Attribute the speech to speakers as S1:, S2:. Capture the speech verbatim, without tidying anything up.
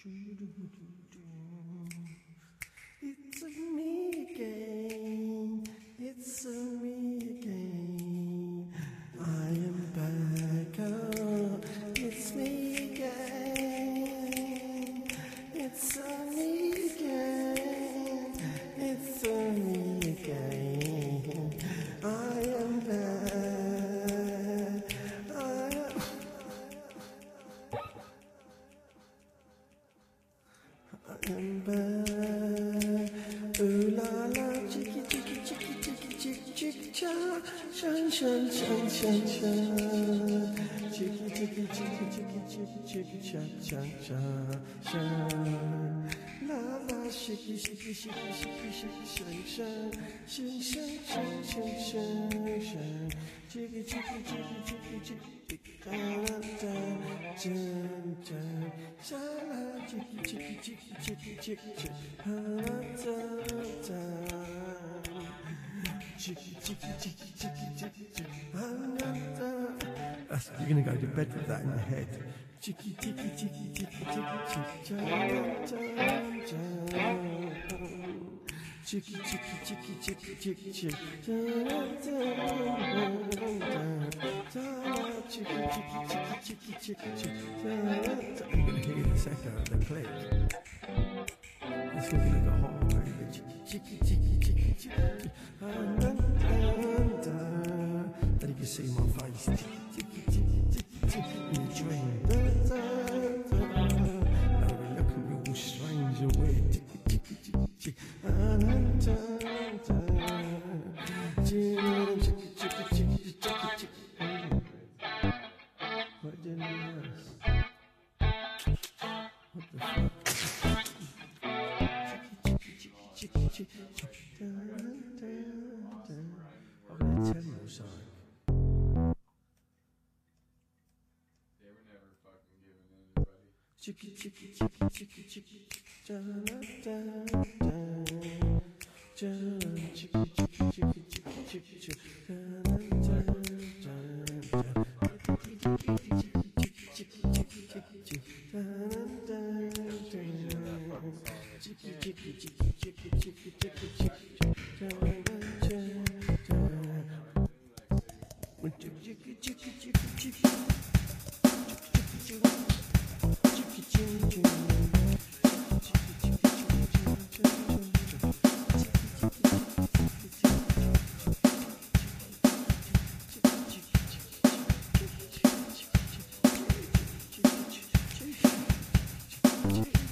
S1: It's me again, it's me again. I am back, oh, it's me again. It's me again, it's me again. I am back, I am, I am back. Ooh la la, chicky chicky chicky chicky chicky chicky cha, shan shan shan shan shan, chicky chicky chicky chicky chicky chicky cha cha cha shan. La la, chicky chicky chicky chicky chicky shan shan, shan shan shan shan shan shan, chicky chicky chicky chicky chicky da da da dun dun, sha la, chicky chicky chicky chicky chicky chicky da da da. Chicky, chicky, chicky, chicky, chicky, chicky. That's, you're gonna go to bed with that in your head. Chicky, chicky, chicky, chicky, chicky, chicky, chicky, chicky, chicky, chicky, chicky, chicky, chicky, chicky, chicky, chicky. I'm gonna hear this echo of the click. It's gonna be like a hot baby. Chicky, chicky, chicky, chicky, chicky. Then you can see my face. Chicky, chicky, chicky, chicky. In your dream. Now we look at me all strange and weird. Chicky, chicky, chicky, chicky. Chicky, chicky, chicky, chicky, chicky. What did you ask? What the fuck? Chicky, chicky, chicky. I'm gonna tell you something.
S2: They were never fucking giving anybody.
S1: Chicky, chicky, chicky, chicky, chicky. Da da da da. Chicky, chicky, chicky, chicky, chicky, chicky. Da da da da. Chicky, chicky, chicky, chicky, chicky. Da da da da. Chicky, chicky, chicky, chicky, chicky, chicky, chicky. Da da da da. Chicky, chicky, chicky, chicky. Chicky,